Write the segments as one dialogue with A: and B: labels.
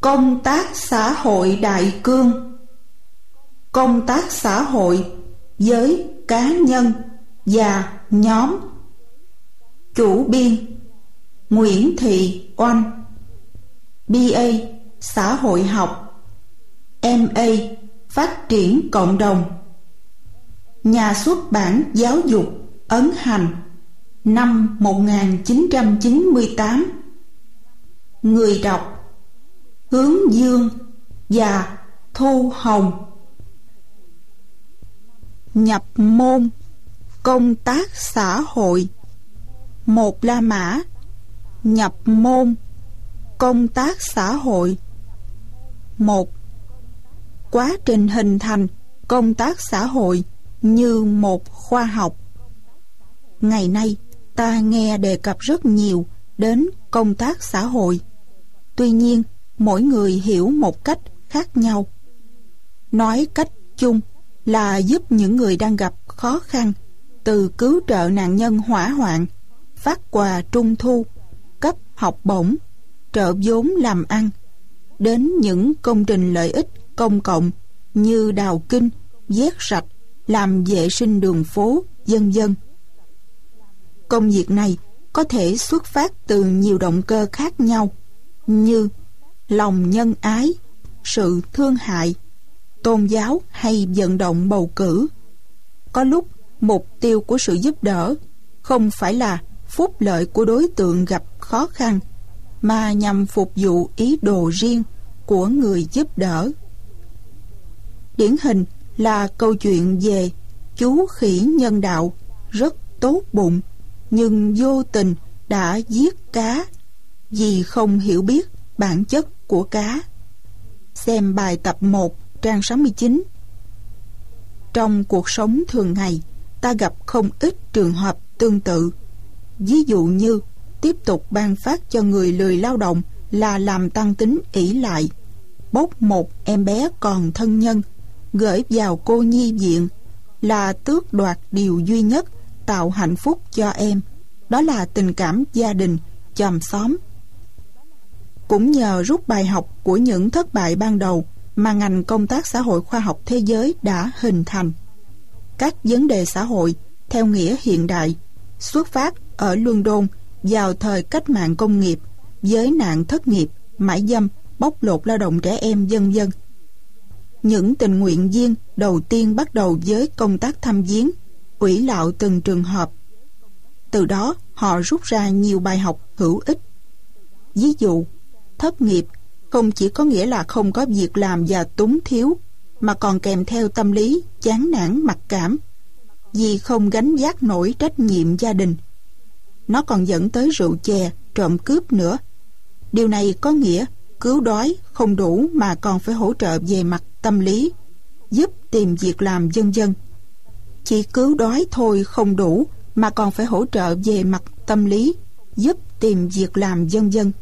A: Công tác xã hội đại cương. Công tác xã hội với cá nhân và nhóm. Chủ biên Nguyễn Thị Oanh, BA Xã hội học, MA Phát triển cộng đồng. Nhà xuất bản Giáo dục ấn hành, năm 1998. Người đọc Hướng Dương và Thu Hồng. Nhập môn công tác xã hội. Một La Mã. Nhập môn công tác xã hội. 1. Quá trình hình thành công tác xã hội như một khoa học. Ngày nay ta nghe đề cập rất nhiều đến công tác xã hội. Tuy nhiên, mỗi người hiểu một cách khác nhau. Nói cách chung là giúp những người đang gặp khó khăn, từ cứu trợ nạn nhân hỏa hoạn, phát quà trung thu, cấp học bổng, trợ vốn làm ăn, đến những công trình lợi ích công cộng như đào kinh, vét sạch, làm vệ sinh đường phố, vân vân. Công việc này có thể xuất phát từ nhiều động cơ khác nhau như lòng nhân ái, sự thương hại, tôn giáo hay vận động bầu cử. Có lúc mục tiêu của sự giúp đỡ không phải là phúc lợi của đối tượng gặp khó khăn, mà nhằm phục vụ ý đồ riêng của người giúp đỡ. Điển hình là câu chuyện về chú khỉ nhân đạo rất tốt bụng nhưng vô tình đã giết cá vì không hiểu biết bản chất của cá. Xem bài tập 1 trang 69. Trong cuộc sống thường ngày, ta gặp không ít trường hợp tương tự. Ví dụ như tiếp tục ban phát cho người lười lao động là làm tăng tính ỷ lại, bốc một em bé còn thân nhân gửi vào cô nhi viện là tước đoạt điều duy nhất tạo hạnh phúc cho em, đó là tình cảm gia đình, chòm xóm. Cũng nhờ rút bài học của những thất bại ban đầu mà ngành công tác xã hội khoa học thế giới đã hình thành. Các vấn đề xã hội theo nghĩa hiện đại xuất phát ở London vào thời cách mạng công nghiệp với nạn thất nghiệp, mại dâm, bóc lột lao động trẻ em vân vân. Những tình nguyện viên đầu tiên bắt đầu với công tác thăm viếng, ủy lạo từng trường hợp. Từ đó họ rút ra nhiều bài học hữu ích. Ví dụ, thất nghiệp không chỉ có nghĩa là không có việc làm và túng thiếu, mà còn kèm theo tâm lý chán nản mặc cảm vì không gánh vác nổi trách nhiệm gia đình. Nó còn dẫn tới rượu chè, trộm cướp nữa. Điều này có nghĩa cứu đói không đủ mà còn phải hỗ trợ về mặt tâm lý, giúp tìm việc làm vân vân. Chỉ cứu đói thôi không đủ mà còn phải hỗ trợ về mặt tâm lý, giúp tìm việc làm vân vân.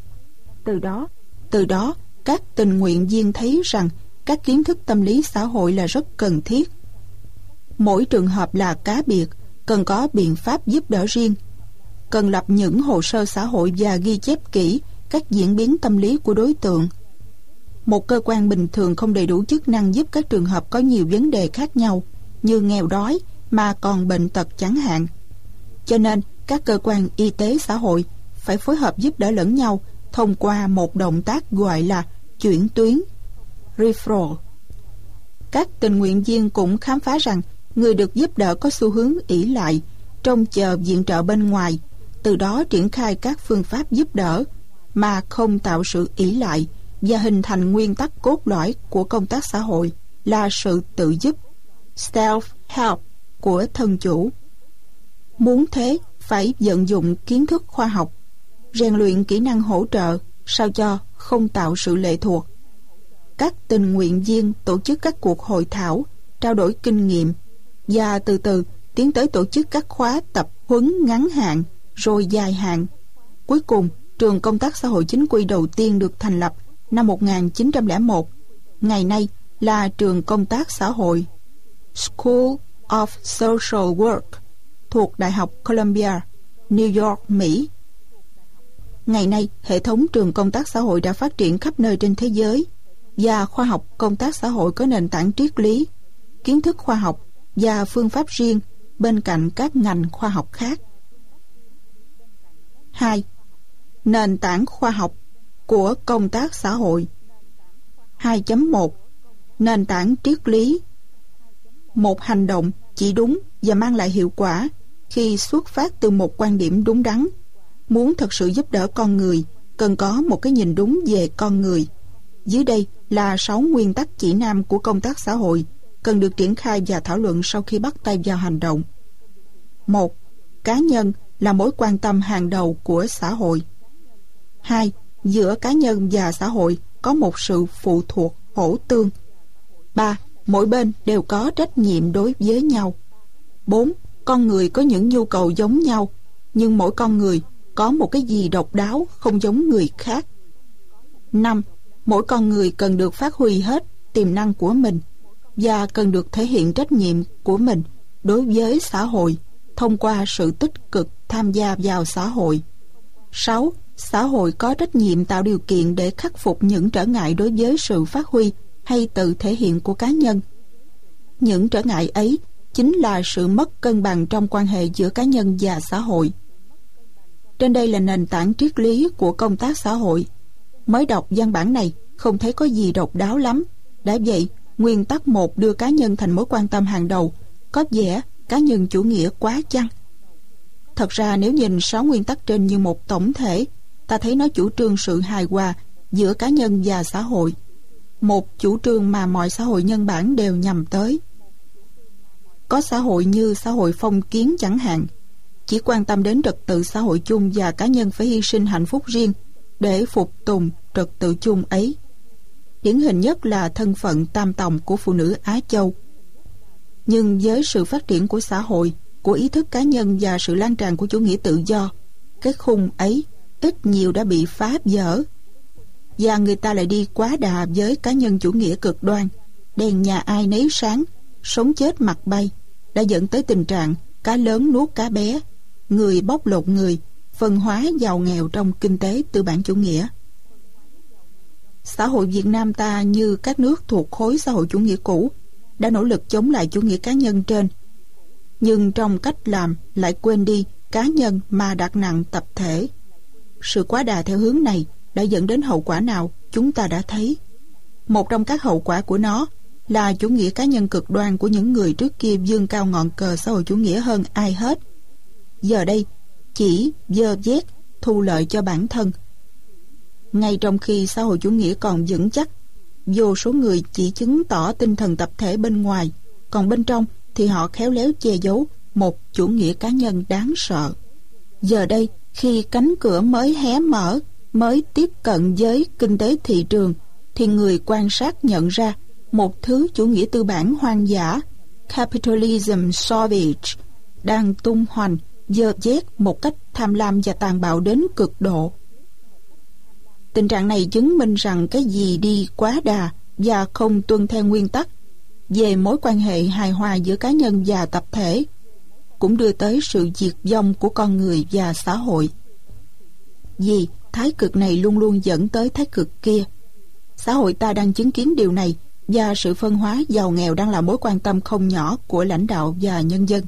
A: Từ đó các tình nguyện viên thấy rằng các kiến thức tâm lý xã hội là rất cần thiết. Mỗi trường hợp là cá biệt, cần có biện pháp giúp đỡ riêng, cần lập những hồ sơ xã hội và ghi chép kỹ các diễn biến tâm lý của đối tượng. Một cơ quan bình thường không đầy đủ chức năng giúp các trường hợp có nhiều vấn đề khác nhau như nghèo đói mà còn bệnh tật chẳng hạn. Cho nên các cơ quan y tế xã hội phải phối hợp giúp đỡ lẫn nhau thông qua một động tác gọi là chuyển tuyến, referral. Các tình nguyện viên cũng khám phá rằng người được giúp đỡ có xu hướng ỷ lại, trông chờ viện trợ bên ngoài, từ đó triển khai các phương pháp giúp đỡ mà không tạo sự ỷ lại và hình thành nguyên tắc cốt lõi của công tác xã hội là sự tự giúp, self-help của thân chủ. Muốn thế, phải vận dụng kiến thức khoa học, rèn luyện kỹ năng hỗ trợ sao cho không tạo sự lệ thuộc. Các tình nguyện viên tổ chức các cuộc hội thảo, trao đổi kinh nghiệm và từ từ tiến tới tổ chức các khóa tập huấn ngắn hạn rồi dài hạn. Cuối cùng, trường công tác xã hội chính quy đầu tiên được thành lập năm 1901, ngày nay là trường công tác xã hội School of Social Work thuộc Đại học Columbia, New York, Mỹ. Ngày nay, hệ thống trường công tác xã hội đã phát triển khắp nơi trên thế giới, và khoa học công tác xã hội có nền tảng triết lý, kiến thức khoa học và phương pháp riêng bên cạnh các ngành khoa học khác. 2. Nền tảng khoa học của công tác xã hội. 2.1 Nền tảng triết lý. Một hành động chỉ đúng và mang lại hiệu quả khi xuất phát từ một quan điểm đúng đắn. Muốn thật sự giúp đỡ con người, cần có một cái nhìn đúng về con người. Dưới đây là 6 nguyên tắc chỉ nam của công tác xã hội, cần được triển khai và thảo luận sau khi bắt tay vào hành động. 1. Cá nhân là mối quan tâm hàng đầu của xã hội. 2. Giữa cá nhân và xã hội có một sự phụ thuộc hỗ tương. 3. Mỗi bên đều có trách nhiệm đối với nhau. 4. Con người có những nhu cầu giống nhau, nhưng mỗi con người có một cái gì độc đáo không giống người khác. 5. Mỗi con người cần được phát huy hết tiềm năng của mình và cần được thể hiện trách nhiệm của mình đối với xã hội thông qua sự tích cực tham gia vào xã hội. 6. Xã hội có trách nhiệm tạo điều kiện để khắc phục những trở ngại đối với sự phát huy hay tự thể hiện của cá nhân. Những trở ngại ấy chính là sự mất cân bằng trong quan hệ giữa cá nhân và xã hội. Trên đây là nền tảng triết lý của công tác xã hội. Mới đọc văn bản này không thấy có gì độc đáo lắm. Đã vậy, nguyên tắc 1 đưa cá nhân thành mối quan tâm hàng đầu, có vẻ cá nhân chủ nghĩa quá chăng? Thật ra nếu nhìn 6 nguyên tắc trên như một tổng thể, ta thấy nó chủ trương sự hài hòa giữa cá nhân và xã hội, một chủ trương mà mọi xã hội nhân bản đều nhằm tới. Có xã hội như xã hội phong kiến chẳng hạn, chỉ quan tâm đến trật tự xã hội chung và cá nhân phải hy sinh hạnh phúc riêng để phục tùng trật tự chung ấy. Điển hình nhất là thân phận tam tòng của phụ nữ Á Châu. Nhưng với sự phát triển của xã hội, của ý thức cá nhân và sự lan tràn của chủ nghĩa tự do, cái khung ấy ít nhiều đã bị phá vỡ, và người ta lại đi quá đà với cá nhân chủ nghĩa cực đoan, đèn nhà ai nấy sáng, sống chết mặt bay, đã dẫn tới tình trạng cá lớn nuốt cá bé, người bóc lột người, phân hóa giàu nghèo trong kinh tế tư bản chủ nghĩa. Xã hội Việt Nam ta như các nước thuộc khối xã hội chủ nghĩa cũ đã nỗ lực chống lại chủ nghĩa cá nhân trên, nhưng trong cách làm lại quên đi cá nhân mà đặt nặng tập thể. Sự quá đà theo hướng này đã dẫn đến hậu quả nào chúng ta đã thấy. Một trong các hậu quả của nó là chủ nghĩa cá nhân cực đoan của những người trước kia vươn cao ngọn cờ xã hội chủ nghĩa hơn ai hết, giờ đây chỉ vơ vét thu lợi cho bản thân. Ngay trong khi xã hội chủ nghĩa còn vững chắc, vô số người chỉ chứng tỏ tinh thần tập thể bên ngoài, còn bên trong thì họ khéo léo che giấu một chủ nghĩa cá nhân đáng sợ. Giờ đây, khi cánh cửa mới hé mở, mới tiếp cận với kinh tế thị trường, thì người quan sát nhận ra một thứ chủ nghĩa tư bản hoang dã, capitalism savage, đang tung hoành, dơ dét một cách tham lam và tàn bạo đến cực độ. Tình trạng này chứng minh rằng cái gì đi quá đà và không tuân theo nguyên tắc về mối quan hệ hài hòa giữa cá nhân và tập thể cũng đưa tới sự diệt vong của con người và xã hội. Vì thái cực này luôn luôn dẫn tới thái cực kia. Xã hội ta đang chứng kiến điều này, và sự phân hóa giàu nghèo đang là mối quan tâm không nhỏ của lãnh đạo và nhân dân.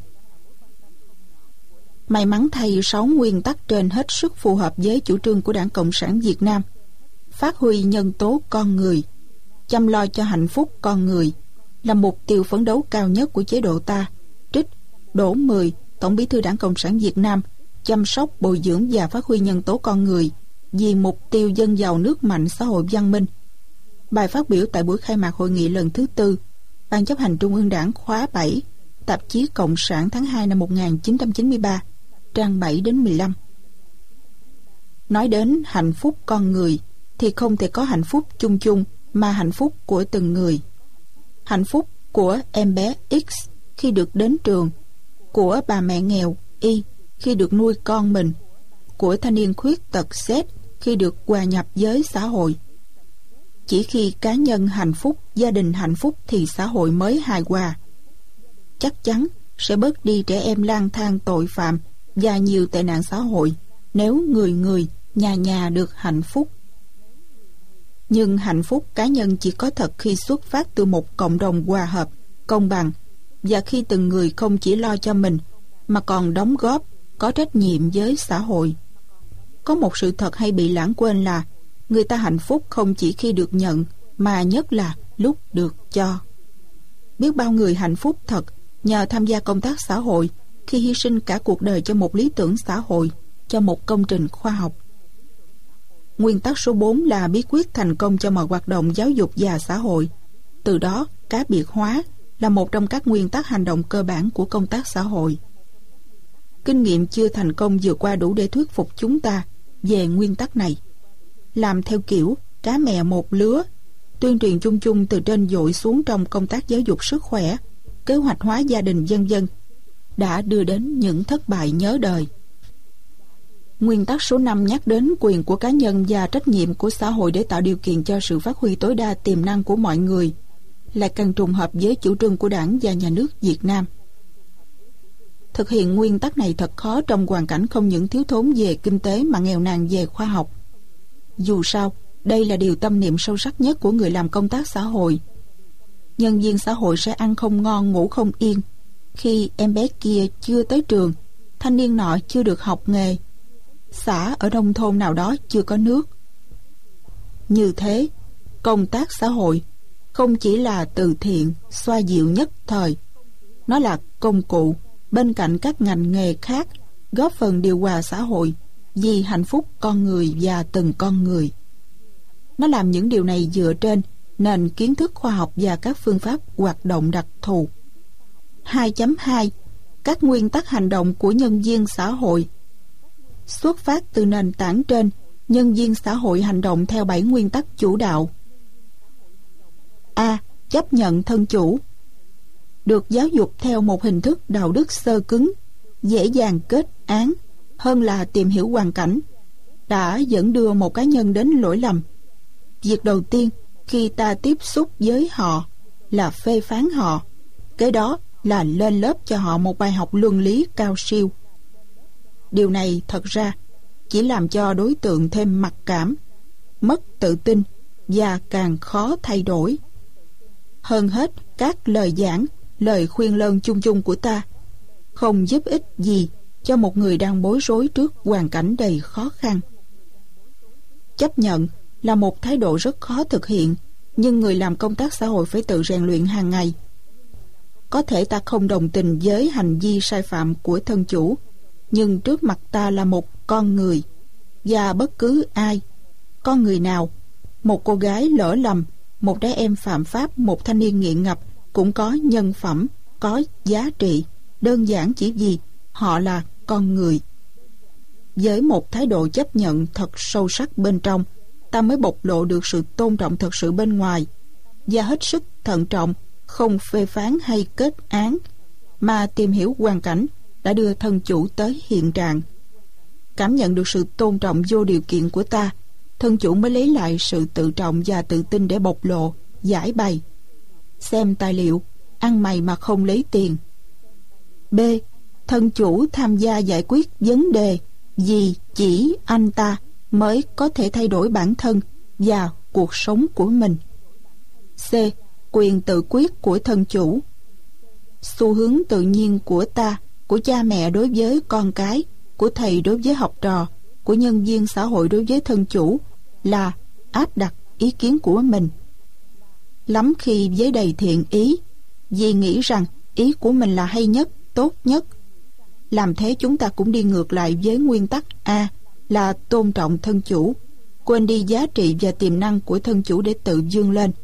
A: May mắn thay, 6 nguyên tắc trên hết sức phù hợp với chủ trương của Đảng Cộng sản Việt Nam. Phát huy nhân tố con người, chăm lo cho hạnh phúc con người là mục tiêu phấn đấu cao nhất của chế độ ta. Trích Đỗ Mười, Tổng Bí thư Đảng Cộng sản Việt Nam, chăm sóc, bồi dưỡng và phát huy nhân tố con người vì mục tiêu dân giàu nước mạnh, xã hội văn minh. Bài phát biểu tại buổi khai mạc hội nghị lần thứ 4 Ban chấp hành Trung ương Đảng khóa 7, tạp chí Cộng sản tháng 2 năm 1993, trang 7-15. Nói đến hạnh phúc con người thì không thể có hạnh phúc chung chung mà hạnh phúc của từng người. Hạnh phúc của em bé X khi được đến trường, của bà mẹ nghèo Y khi được nuôi con mình, của thanh niên khuyết tật Z khi được hòa nhập với xã hội. Chỉ khi cá nhân hạnh phúc, gia đình hạnh phúc thì xã hội mới hài hòa. Chắc chắn sẽ bớt đi trẻ em lang thang, tội phạm và nhiều tệ nạn xã hội nếu người người nhà nhà được hạnh phúc. Nhưng hạnh phúc cá nhân chỉ có thật khi xuất phát từ một cộng đồng hòa hợp, công bằng, và khi từng người không chỉ lo cho mình mà còn đóng góp, có trách nhiệm với xã hội. Có một sự thật hay bị lãng quên là người ta hạnh phúc không chỉ khi được nhận, mà nhất là lúc được cho. Biết bao người hạnh phúc thật nhờ tham gia công tác xã hội khi hy sinh cả cuộc đời cho một lý tưởng xã hội, cho một công trình khoa học. Nguyên tắc số 4 là bí quyết thành công cho mọi hoạt động giáo dục và xã hội. Từ đó, cá biệt hóa là một trong các nguyên tắc hành động cơ bản của công tác xã hội. Kinh nghiệm chưa thành công vừa qua đủ để thuyết phục chúng ta về nguyên tắc này. Làm theo kiểu cá mè một lứa, tuyên truyền chung chung từ trên dội xuống trong công tác giáo dục sức khỏe, kế hoạch hóa gia đình v.v. đã đưa đến những thất bại nhớ đời. Nguyên tắc số 5 nhắc đến quyền của cá nhân và trách nhiệm của xã hội để tạo điều kiện cho sự phát huy tối đa tiềm năng của mọi người, lại càng trùng hợp với chủ trương của Đảng và Nhà nước Việt Nam. Thực hiện nguyên tắc này thật khó trong hoàn cảnh không những thiếu thốn về kinh tế mà nghèo nàn về khoa học. Dù sao, đây là điều tâm niệm sâu sắc nhất của người làm công tác xã hội. Nhân viên xã hội sẽ ăn không ngon, ngủ không yên khi em bé kia chưa tới trường, thanh niên nọ chưa được học nghề, xã ở nông thôn nào đó chưa có nước. Như thế, công tác xã hội không chỉ là từ thiện, xoa dịu nhất thời. Nó là công cụ bên cạnh các ngành nghề khác, góp phần điều hòa xã hội vì hạnh phúc con người và từng con người. Nó làm những điều này dựa trên nền kiến thức khoa học và các phương pháp hoạt động đặc thù. 2.2 Các nguyên tắc hành động của nhân viên xã hội. Xuất phát từ nền tảng trên, nhân viên xã hội hành động theo 7 nguyên tắc chủ đạo. A. Chấp nhận thân chủ. Được giáo dục theo một hình thức đạo đức xơ cứng, dễ dàng kết án hơn là tìm hiểu hoàn cảnh, đã dẫn đưa một cá nhân đến lỗi lầm. Việc đầu tiên khi ta tiếp xúc với họ là phê phán họ, kế đó là lên lớp cho họ một bài học luân lý cao siêu. Điều này thật ra chỉ làm cho đối tượng thêm mặc cảm, mất tự tin và càng khó thay đổi. Hơn hết, các lời giảng, lời khuyên lơn chung chung của ta không giúp ích gì cho một người đang bối rối trước hoàn cảnh đầy khó khăn. Chấp nhận là một thái độ rất khó thực hiện, nhưng người làm công tác xã hội phải tự rèn luyện hàng ngày. Có thể ta không đồng tình với hành vi sai phạm của thân chủ, nhưng trước mặt ta là một con người, và bất cứ ai, con người nào, một cô gái lỡ lầm, một trẻ em phạm pháp, một thanh niên nghiện ngập cũng có nhân phẩm, có giá trị, đơn giản chỉ vì họ là con người. Với một thái độ chấp nhận thật sâu sắc bên trong, ta mới bộc lộ được sự tôn trọng thật sự bên ngoài, và hết sức thận trọng, không phê phán hay kết án, mà tìm hiểu hoàn cảnh đã đưa thân chủ tới hiện trạng. Cảm nhận được sự tôn trọng vô điều kiện của ta, thân chủ mới lấy lại sự tự trọng và tự tin để bộc lộ, giải bày. Xem tài liệu, ăn mày mà không lấy tiền. B. Thân chủ tham gia giải quyết vấn đề vì chỉ anh ta mới có thể thay đổi bản thân và cuộc sống của mình. C. Quyền tự quyết của thân chủ. Xu hướng tự nhiên của ta, của cha mẹ đối với con cái, của thầy đối với học trò, của nhân viên xã hội đối với thân chủ là áp đặt ý kiến của mình. Lắm khi với đầy thiện ý, vì nghĩ rằng ý của mình là hay nhất, tốt nhất. Làm thế chúng ta cũng đi ngược lại với nguyên tắc A là tôn trọng thân chủ, quên đi giá trị và tiềm năng của thân chủ để tự vươn lên.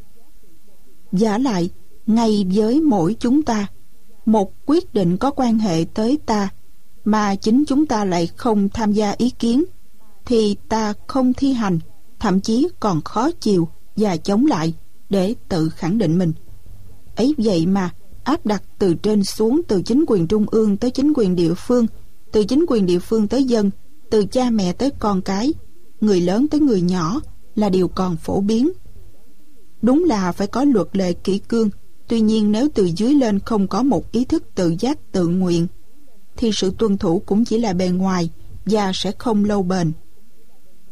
A: Vả lại, ngay với mỗi chúng ta, một quyết định có quan hệ tới ta mà chính chúng ta lại không tham gia ý kiến, thì ta không thi hành, thậm chí còn khó chịu và chống lại để tự khẳng định mình. Ấy vậy mà áp đặt từ trên xuống, từ chính quyền trung ương tới chính quyền địa phương, từ chính quyền địa phương tới dân, từ cha mẹ tới con cái, người lớn tới người nhỏ là điều còn phổ biến. Đúng là phải có luật lệ kỷ cương, tuy nhiên nếu từ dưới lên không có một ý thức tự giác tự nguyện, thì sự tuân thủ cũng chỉ là bề ngoài và sẽ không lâu bền.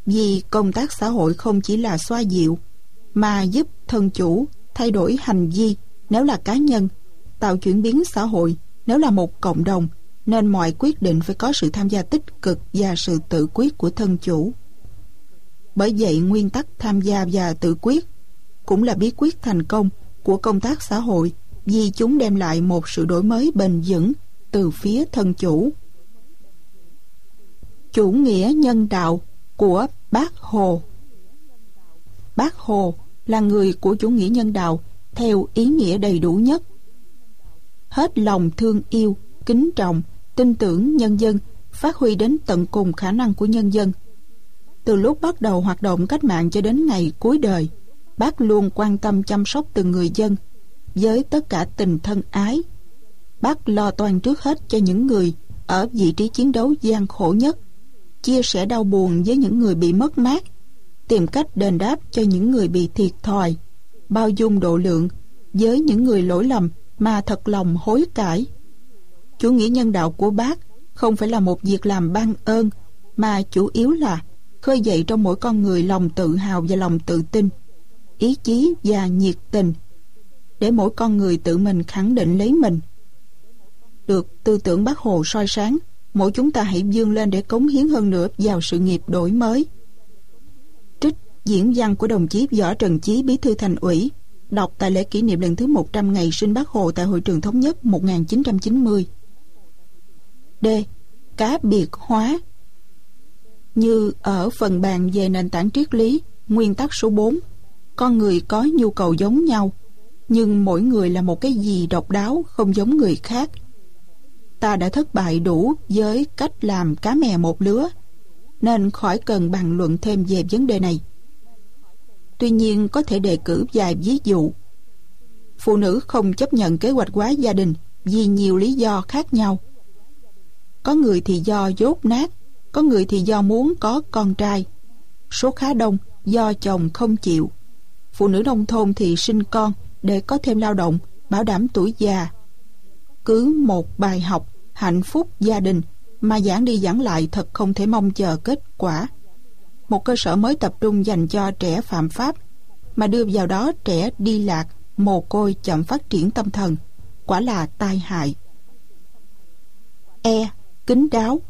A: Vì công tác xã hội không chỉ là xoa dịu, mà giúp thân chủ thay đổi hành vi nếu là cá nhân, tạo chuyển biến xã hội nếu là một cộng đồng, nên mọi quyết định phải có sự tham gia tích cực và sự tự quyết của thân chủ. Bởi vậy, nguyên tắc tham gia và tự quyết cũng là bí quyết thành công của công tác xã hội, vì chúng đem lại một sự đổi mới bền vững từ phía thân chủ. Chủ nghĩa nhân đạo của Bác Hồ. Bác Hồ là người của chủ nghĩa nhân đạo theo ý nghĩa đầy đủ nhất. Hết lòng thương yêu, kính trọng, tin tưởng nhân dân, phát huy đến tận cùng khả năng của nhân dân. Từ lúc bắt đầu hoạt động cách mạng cho đến ngày cuối đời, Bác luôn quan tâm chăm sóc từng người dân với tất cả tình thân ái. Bác lo toan trước hết cho những người ở vị trí chiến đấu gian khổ nhất, chia sẻ đau buồn với những người bị mất mát, tìm cách đền đáp cho những người bị thiệt thòi, bao dung độ lượng với những người lỗi lầm mà thật lòng hối cải. Chủ nghĩa nhân đạo của Bác không phải là một việc làm ban ơn, mà chủ yếu là khơi dậy trong mỗi con người lòng tự hào và lòng tự tin, ý chí và nhiệt tình, để mỗi con người tự mình khẳng định lấy mình. Được tư tưởng Bác Hồ soi sáng, mỗi chúng ta hãy vươn lên để cống hiến hơn nữa vào sự nghiệp đổi mới. Trích diễn văn của đồng chí Võ Trần Chí, Bí thư Thành ủy, đọc tại lễ kỷ niệm lần thứ 100 ngày sinh Bác Hồ tại Hội trường Thống nhất 1990. D. Cá biệt hóa. Như ở phần bàn về nền tảng triết lý, nguyên tắc số 4, con người có nhu cầu giống nhau, nhưng mỗi người là một cái gì độc đáo, không giống người khác. Ta đã thất bại đủ với cách làm cá mè một lứa, nên khỏi cần bàn luận thêm về vấn đề này. Tuy nhiên, có thể đề cử vài ví dụ. Phụ nữ không chấp nhận kế hoạch hóa gia đình vì nhiều lý do khác nhau. Có người thì do dốt nát, có người thì do muốn có con trai. Số khá đông do chồng không chịu. Phụ nữ nông thôn thì sinh con để có thêm lao động, bảo đảm tuổi già. Cứ một bài học hạnh phúc gia đình mà giảng đi giảng lại thật không thể mong chờ kết quả. Một cơ sở mới tập trung dành cho trẻ phạm pháp, mà đưa vào đó trẻ đi lạc, mồ côi, chậm phát triển tâm thần, quả là tai hại. E. Kín đáo.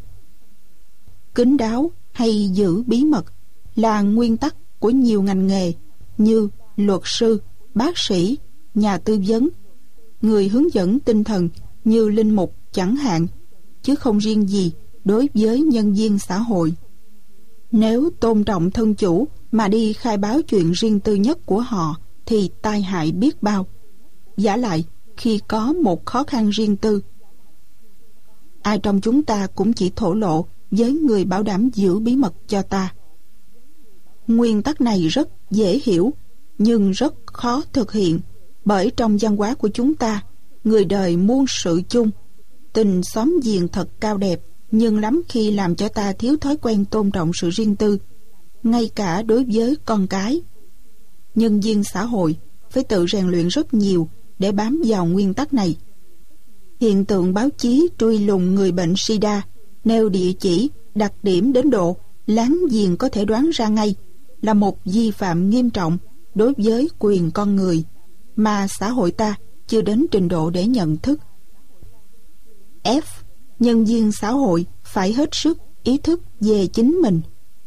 A: Kín đáo hay giữ bí mật là nguyên tắc của nhiều ngành nghề như luật sư, bác sĩ, nhà tư vấn, người hướng dẫn tinh thần như linh mục chẳng hạn, chứ không riêng gì đối với nhân viên xã hội. Nếu tôn trọng thân chủ mà đi khai báo chuyện riêng tư nhất của họ thì tai hại biết bao. Vả lại, khi có một khó khăn riêng tư, ai trong chúng ta cũng chỉ thổ lộ với người bảo đảm giữ bí mật cho ta. Nguyên tắc này rất dễ hiểu, nhưng rất khó thực hiện, bởi trong văn hóa của chúng ta, người đời muôn sự chung, tình xóm giềng thật cao đẹp, nhưng lắm khi làm cho ta thiếu thói quen tôn trọng sự riêng tư, ngay cả đối với con cái. Nhân viên xã hội phải tự rèn luyện rất nhiều để bám vào nguyên tắc này. Hiện tượng báo chí truy lùng người bệnh sida, nêu địa chỉ, đặc điểm đến độ láng giềng có thể đoán ra ngay, là một vi phạm nghiêm trọng đối với quyền con người mà xã hội ta chưa đến trình độ để nhận thức. F. Nhân viên xã hội phải hết sức ý thức về chính mình.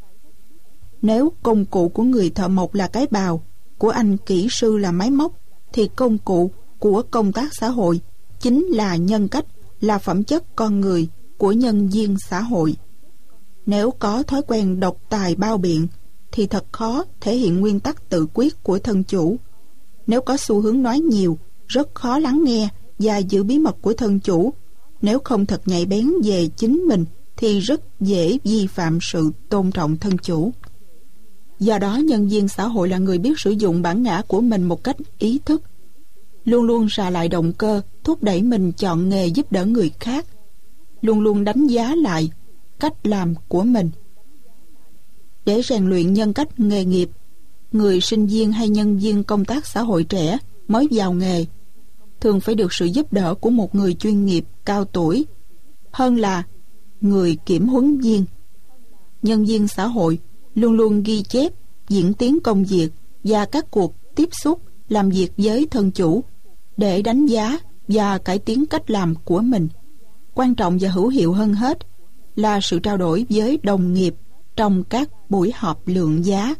A: Nếu công cụ của người thợ mộc là cái bào, của anh kỹ sư là máy móc, thì công cụ của công tác xã hội chính là nhân cách, là phẩm chất con người của nhân viên xã hội. Nếu có thói quen độc tài bao biện thì thật khó thể hiện nguyên tắc tự quyết của thân chủ. Nếu có xu hướng nói nhiều, rất khó lắng nghe và giữ bí mật của thân chủ. Nếu không thật nhạy bén về chính mình thì rất dễ vi phạm sự tôn trọng thân chủ. Do đó, nhân viên xã hội là người biết sử dụng bản ngã của mình một cách ý thức, luôn luôn rà lại động cơ thúc đẩy mình chọn nghề giúp đỡ người khác, luôn luôn đánh giá lại cách làm của mình. Để rèn luyện nhân cách nghề nghiệp, người sinh viên hay nhân viên công tác xã hội trẻ mới vào nghề thường phải được sự giúp đỡ của một người chuyên nghiệp cao tuổi hơn là người kiểm huấn viên. Nhân viên xã hội luôn luôn ghi chép diễn tiến công việc và các cuộc tiếp xúc làm việc với thân chủ để đánh giá và cải tiến cách làm của mình. Quan trọng và hữu hiệu hơn hết là sự trao đổi với đồng nghiệp trong các buổi họp lượng giá.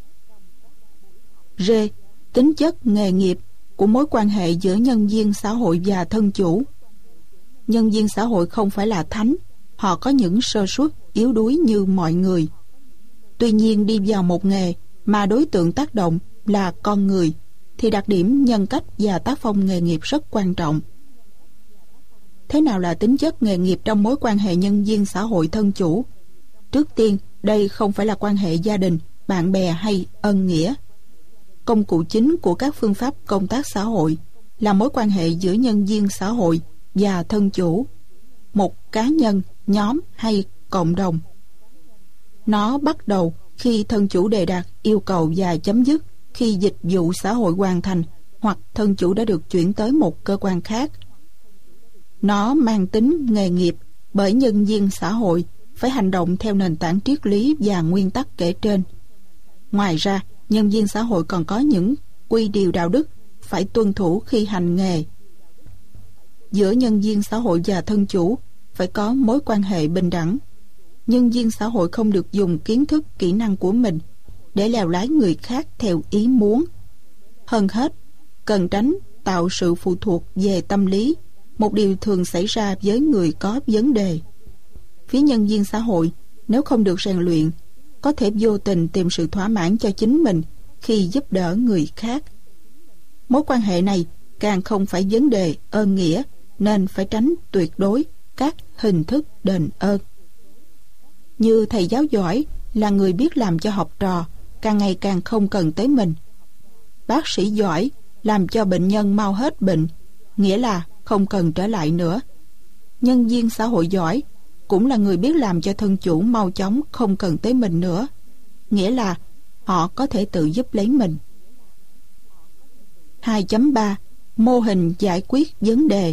A: R. Tính chất nghề nghiệp của mối quan hệ giữa nhân viên xã hội và thân chủ. Nhân viên xã hội không phải là thánh, họ có những sơ suất, yếu đuối như mọi người. Tuy nhiên, đi vào một nghề mà đối tượng tác động là con người thì đặc điểm nhân cách và tác phong nghề nghiệp rất quan trọng. Thế nào là tính chất nghề nghiệp trong mối quan hệ nhân viên xã hội thân chủ? Trước tiên, đây không phải là quan hệ gia đình, bạn bè hay ân nghĩa. Công cụ chính của các phương pháp công tác xã hội là mối quan hệ giữa nhân viên xã hội và thân chủ, một cá nhân, nhóm hay cộng đồng. Nó bắt đầu khi thân chủ đề đạt yêu cầu và chấm dứt khi dịch vụ xã hội hoàn thành hoặc thân chủ đã được chuyển tới một cơ quan khác. Nó mang tính nghề nghiệp bởi nhân viên xã hội phải hành động theo nền tảng triết lý và nguyên tắc kể trên. Ngoài ra, nhân viên xã hội còn có những quy điều đạo đức phải tuân thủ khi hành nghề. Giữa nhân viên xã hội và thân chủ phải có mối quan hệ bình đẳng. Nhân viên xã hội không được dùng kiến thức, kỹ năng của mình để lèo lái người khác theo ý muốn. Hơn hết, cần tránh tạo sự phụ thuộc về tâm lý, một điều thường xảy ra với người có vấn đề. Phía nhân viên xã hội, nếu không được rèn luyện, có thể vô tình tìm sự thỏa mãn cho chính mình khi giúp đỡ người khác. Mối quan hệ này càng không phải vấn đề ơn nghĩa, nên phải tránh tuyệt đối các hình thức đền ơn. Như thầy giáo giỏi là người biết làm cho học trò càng ngày càng không cần tới mình. Bác sĩ giỏi làm cho bệnh nhân mau hết bệnh, nghĩa là không cần trở lại nữa. Nhân viên xã hội giỏi cũng là người biết làm cho thân chủ mau chóng không cần tới mình nữa, nghĩa là họ có thể tự giúp lấy mình. 2.3 Mô hình giải quyết vấn đề.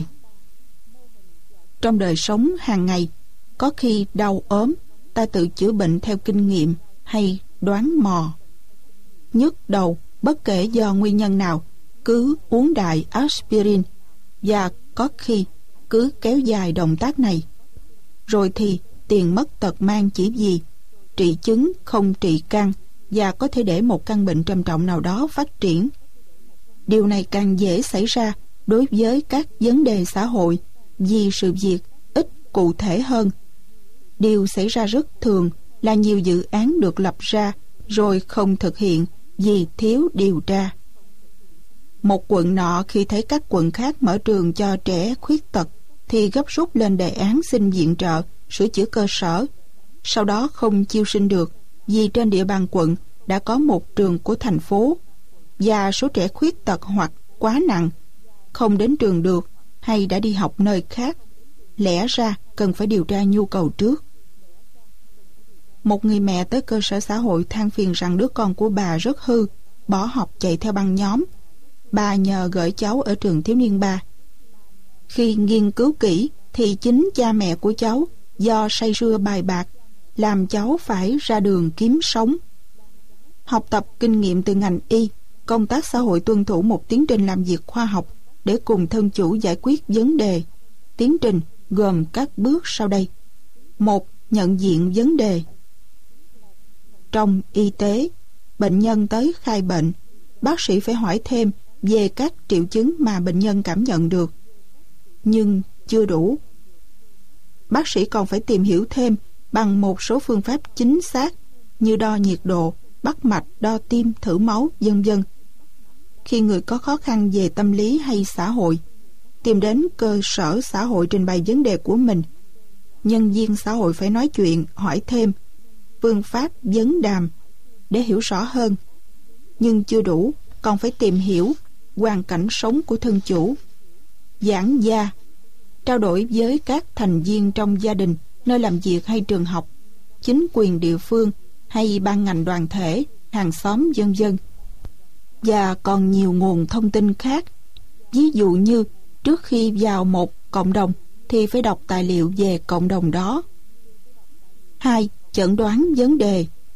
A: Trong đời sống hàng ngày, có khi đau ốm, ta tự chữa bệnh theo kinh nghiệm hay đoán mò. Nhức đầu, bất kể do nguyên nhân nào, cứ uống đại aspirin và có khi cứ kéo dài động tác này. Rồi thì tiền mất tật mang chỉ vì trị chứng không trị căn và có thể để một căn bệnh trầm trọng nào đó phát triển. Điều này càng dễ xảy ra đối với các vấn đề xã hội vì sự việc ít cụ thể hơn. Điều xảy ra rất thường là nhiều dự án được lập ra rồi không thực hiện vì thiếu điều tra. Một quận nọ khi thấy các quận khác mở trường cho trẻ khuyết tật thì gấp rút lên đề án xin viện trợ sửa chữa cơ sở. Sau đó không chiêu sinh được vì trên địa bàn quận đã có một trường của thành phố và số trẻ khuyết tật hoặc quá nặng không đến trường được hay đã đi học nơi khác. Lẽ ra cần phải điều tra nhu cầu trước. Một người mẹ tới cơ sở xã hội than phiền rằng đứa con của bà rất hư, bỏ học chạy theo băng nhóm. Bà nhờ gửi cháu ở trường thiếu niên 3. Khi nghiên cứu kỹ thì chính cha mẹ của cháu do say sưa bài bạc làm cháu phải ra đường kiếm sống. Học tập kinh nghiệm từ ngành y, công tác xã hội tuân thủ một tiến trình làm việc khoa học để cùng thân chủ giải quyết vấn đề. Tiến trình gồm các bước sau đây. 1. Nhận diện vấn đề. Trong y tế, bệnh nhân tới khai bệnh, bác sĩ phải hỏi thêm về các triệu chứng mà bệnh nhân cảm nhận được. Nhưng chưa đủ. Bác sĩ còn phải tìm hiểu thêm bằng một số phương pháp chính xác như đo nhiệt độ, bắt mạch, đo tim, thử máu, vân vân. Khi người có khó khăn về tâm lý hay xã hội tìm đến cơ sở xã hội trình bày vấn đề của mình, nhân viên xã hội phải nói chuyện, hỏi thêm, phương pháp vấn đàm để hiểu rõ hơn. Nhưng chưa đủ, còn phải tìm hiểu hoàn cảnh sống của thân chủ. Giảng gia trao đổi với các thành viên trong gia đình, nơi làm việc hay trường học, chính quyền địa phương hay ban ngành đoàn thể, hàng xóm vân vân. Và còn nhiều nguồn thông tin khác. Ví dụ như trước khi vào một cộng đồng thì phải đọc tài liệu về cộng đồng đó. 2. Chẩn đoán vấn đề.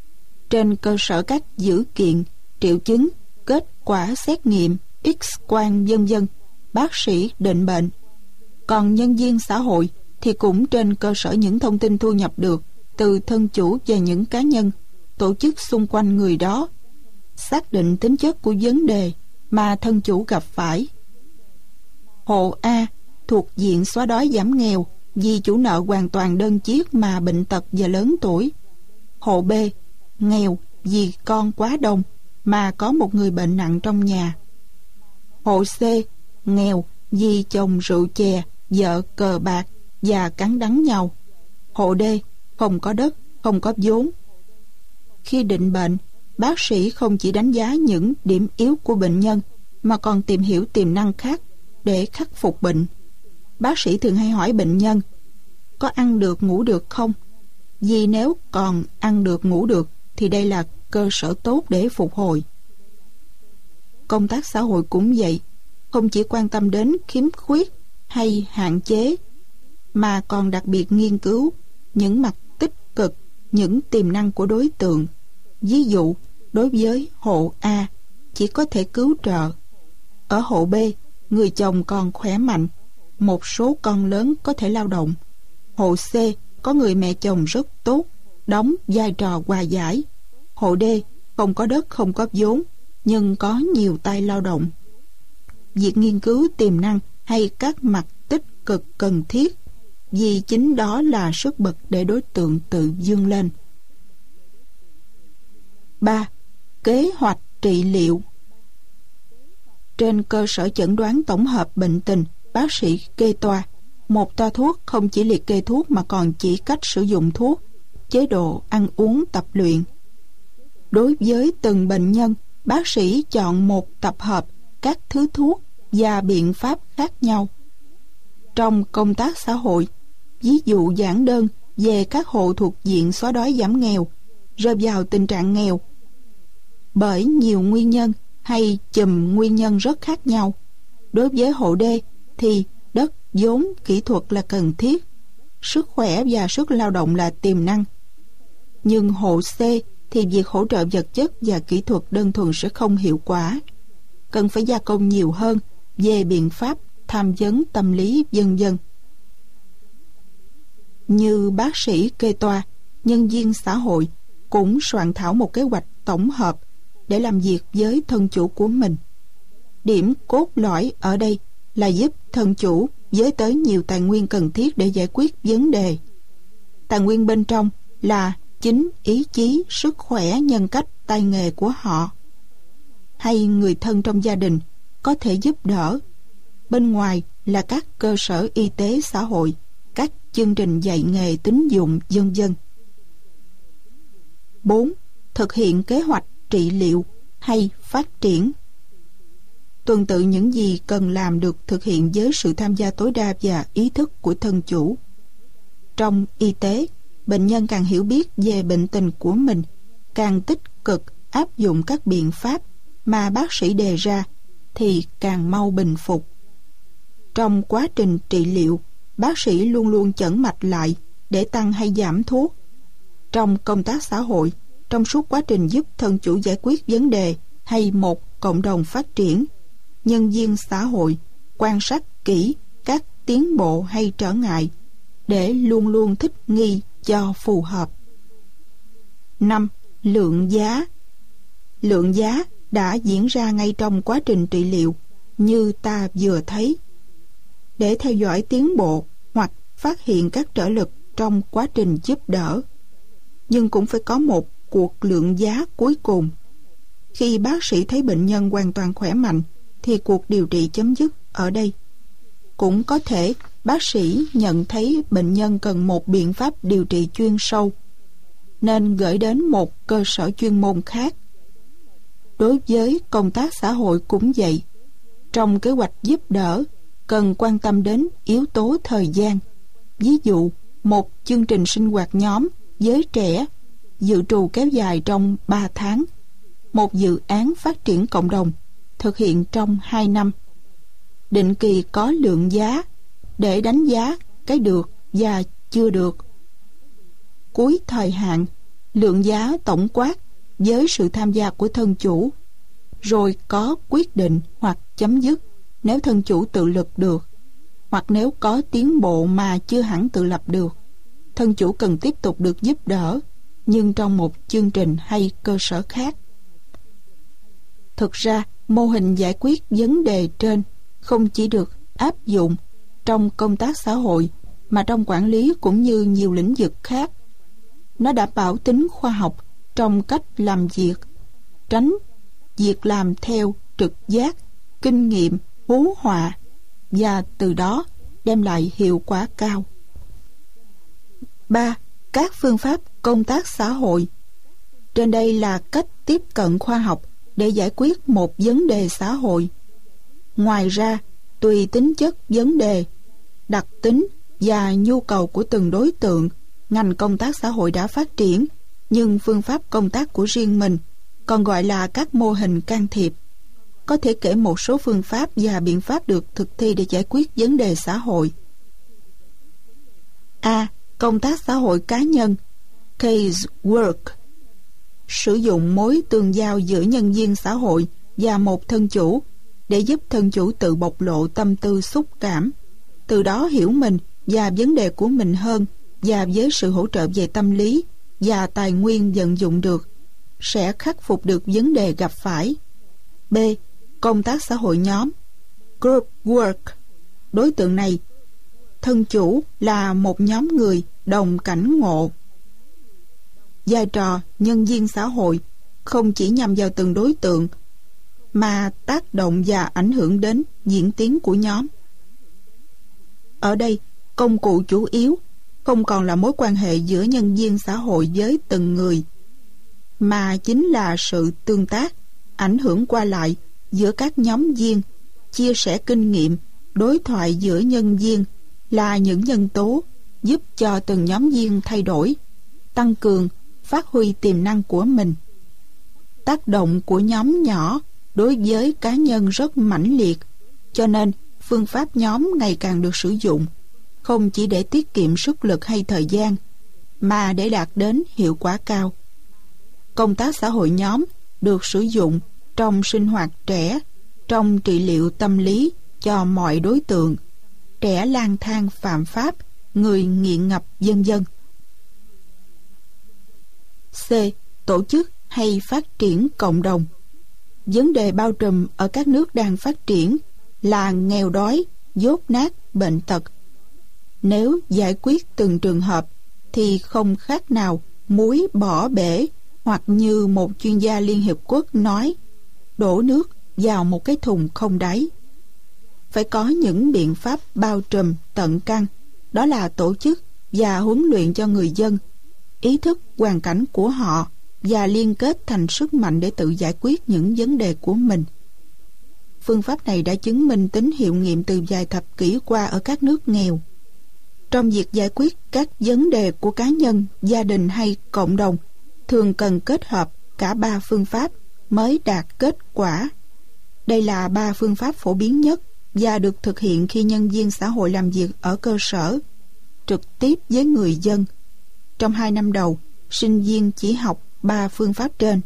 A: trên cơ sở các dữ kiện, triệu chứng, kết quả xét nghiệm, X-quang vân vân, bác sĩ định bệnh. Còn nhân viên xã hội thì cũng trên cơ sở những thông tin thu nhập được từ thân chủ và những cá nhân, tổ chức xung quanh người đó, xác định tính chất của vấn đề mà thân chủ gặp phải. Hộ A thuộc diện xóa đói giảm nghèo vì chủ nợ hoàn toàn đơn chiếc mà bệnh tật và lớn tuổi. Hộ B nghèo vì con quá đông mà có một người bệnh nặng trong nhà. Hộ C nghèo vì chồng rượu chè, vợ cờ bạc và cắn đắng nhau. Hộ D không có đất, không có vốn. Khi định bệnh, bác sĩ không chỉ đánh giá những điểm yếu của bệnh nhân mà còn tìm hiểu tiềm năng khác để khắc phục bệnh. Bác sĩ thường hay hỏi bệnh nhân có ăn được ngủ được không, vì nếu còn ăn được ngủ được thì đây là cơ sở tốt để phục hồi. Công tác xã hội cũng vậy, không chỉ quan tâm đến khiếm khuyết hay hạn chế mà còn đặc biệt nghiên cứu những mặt tích cực, những tiềm năng của đối tượng. Ví dụ, đối với hộ A chỉ có thể cứu trợ. Ở hộ B, người chồng còn khỏe mạnh, một số con lớn có thể lao động. Hộ C có người mẹ chồng rất tốt, đóng vai trò hòa giải. Hộ D không có đất, không có vốn, nhưng có nhiều tay lao động. Việc nghiên cứu tiềm năng hay các mặt tích cực cần thiết, vì chính đó là sức bật để đối tượng tự vươn lên. 3. Kế hoạch trị liệu. Trên cơ sở chẩn đoán tổng hợp bệnh tình, bác sĩ kê toa. Một toa thuốc không chỉ liệt kê thuốc mà còn chỉ cách sử dụng thuốc, chế độ ăn uống, tập luyện. Đối với từng bệnh nhân, bác sĩ chọn một tập hợp các thứ thuốc và biện pháp khác nhau. Trong công tác xã hội, ví dụ giản đơn về các hộ thuộc diện xóa đói giảm nghèo rơi vào tình trạng nghèo bởi nhiều nguyên nhân hay chùm nguyên nhân rất khác nhau. Đối với hộ D thì đất, vốn, kỹ thuật là cần thiết, sức khỏe và sức lao động là tiềm năng. Nhưng hộ C thì việc hỗ trợ vật chất và kỹ thuật đơn thuần sẽ không hiệu quả, cần phải gia công nhiều hơn về biện pháp tham vấn tâm lý vân vân. Như bác sĩ kê toa, nhân viên xã hội cũng soạn thảo một kế hoạch tổng hợp để làm việc với thân chủ của mình. Điểm cốt lõi ở đây là giúp thân chủ với tới nhiều tài nguyên cần thiết để giải quyết vấn đề. Tài nguyên bên trong là chính ý chí, sức khỏe, nhân cách, tay nghề của họ hay người thân trong gia đình có thể giúp đỡ. Bên ngoài là các cơ sở y tế xã hội, các chương trình dạy nghề, tín dụng, vân vân. 4. Thực hiện kế hoạch trị liệu hay phát triển. Tuần tự những gì cần làm được thực hiện với sự tham gia tối đa và ý thức của thân chủ. Trong y tế, bệnh nhân càng hiểu biết về bệnh tình của mình, càng tích cực áp dụng các biện pháp mà bác sĩ đề ra thì càng mau bình phục. Trong quá trình trị liệu, bác sĩ luôn luôn chẩn mạch lại để tăng hay giảm thuốc. Trong công tác xã hội, trong suốt quá trình giúp thân chủ giải quyết vấn đề hay một cộng đồng phát triển, nhân viên xã hội quan sát kỹ các tiến bộ hay trở ngại để luôn luôn thích nghi cho phù hợp. 5. Lượng giá. Lượng giá đã diễn ra ngay trong quá trình trị liệu như ta vừa thấy. Để theo dõi tiến bộ hoặc phát hiện các trở lực trong quá trình giúp đỡ, nhưng cũng phải có một cuộc lượng giá cuối cùng. Khi bác sĩ thấy bệnh nhân hoàn toàn khỏe mạnh thì cuộc điều trị chấm dứt ở đây. Cũng có thể bác sĩ nhận thấy bệnh nhân cần một biện pháp điều trị chuyên sâu nên gửi đến một cơ sở chuyên môn khác. Đối với công tác xã hội cũng vậy. Trong kế hoạch giúp đỡ cần quan tâm đến yếu tố thời gian. Ví dụ, một chương trình sinh hoạt nhóm với trẻ dự trù kéo dài trong 3 tháng, một dự án phát triển cộng đồng thực hiện trong 2 năm. Định kỳ có lượng giá để đánh giá cái được và chưa được. Cuối thời hạn, lượng giá tổng quát với sự tham gia của thân chủ, rồi có quyết định hoặc chấm dứt nếu thân chủ tự lực được, hoặc nếu có tiến bộ mà chưa hẳn tự lập được, thân chủ cần tiếp tục được giúp đỡ, nhưng trong một chương trình hay cơ sở khác. Thực ra, mô hình giải quyết vấn đề trên không chỉ được áp dụng trong công tác xã hội mà trong quản lý cũng như nhiều lĩnh vực khác. Nó đảm bảo tính khoa học trong cách làm việc, tránh việc làm theo trực giác, kinh nghiệm, hú họa, và từ đó đem lại hiệu quả cao. 3. Các phương pháp công tác xã hội. Trên đây là cách tiếp cận khoa học để giải quyết một vấn đề xã hội. Ngoài ra, tùy tính chất vấn đề, đặc tính và nhu cầu của từng đối tượng, ngành công tác xã hội đã phát triển, nhưng phương pháp công tác của riêng mình, còn gọi là các mô hình can thiệp. Có thể kể một số phương pháp và biện pháp được thực thi để giải quyết vấn đề xã hội. A. Công tác xã hội cá nhân, case work. Sử dụng mối tương giao giữa nhân viên xã hội và một thân chủ để giúp thân chủ tự bộc lộ tâm tư xúc cảm, từ đó hiểu mình và vấn đề của mình hơn, và với sự hỗ trợ về tâm lý và tài nguyên vận dụng được, sẽ khắc phục được vấn đề gặp phải. B. Công tác xã hội nhóm, group work. Đối tượng này, thân chủ là một nhóm người đồng cảnh ngộ. Vai trò nhân viên xã hội không chỉ nhằm vào từng đối tượng, mà tác động và ảnh hưởng đến diễn tiến của nhóm. Ở đây, công cụ chủ yếu không còn là mối quan hệ giữa nhân viên xã hội với từng người, mà chính là sự tương tác, ảnh hưởng qua lại giữa các nhóm viên, chia sẻ kinh nghiệm, đối thoại giữa nhân viên là những nhân tố giúp cho từng nhóm viên thay đổi, tăng cường, phát huy tiềm năng của mình. Tác động của nhóm nhỏ đối với cá nhân rất mãnh liệt, cho nên phương pháp nhóm ngày càng được sử dụng, không chỉ để tiết kiệm sức lực hay thời gian, mà để đạt đến hiệu quả cao. Công tác xã hội nhóm được sử dụng trong sinh hoạt trẻ, trong trị liệu tâm lý cho mọi đối tượng, trẻ lang thang phạm pháp, người nghiện ngập, vân vân. C. Tổ chức hay phát triển cộng đồng. Vấn đề bao trùm ở các nước đang phát triển là nghèo đói, dốt nát, bệnh tật. Nếu giải quyết từng trường hợp thì không khác nào muối bỏ bể, hoặc như một chuyên gia Liên Hiệp Quốc nói, đổ nước vào một cái thùng không đáy. Phải có những biện pháp bao trùm tận căn, đó là tổ chức và huấn luyện cho người dân, ý thức hoàn cảnh của họ và liên kết thành sức mạnh để tự giải quyết những vấn đề của mình. Phương pháp này đã chứng minh tính hiệu nghiệm từ vài thập kỷ qua ở các nước nghèo. Trong việc giải quyết các vấn đề của cá nhân, gia đình hay cộng đồng, thường cần kết hợp cả 3 phương pháp mới đạt kết quả. Đây là 3 phương pháp phổ biến nhất và được thực hiện khi nhân viên xã hội làm việc ở cơ sở, trực tiếp với người dân. Trong 2 năm đầu, sinh viên chỉ học 3 phương pháp trên.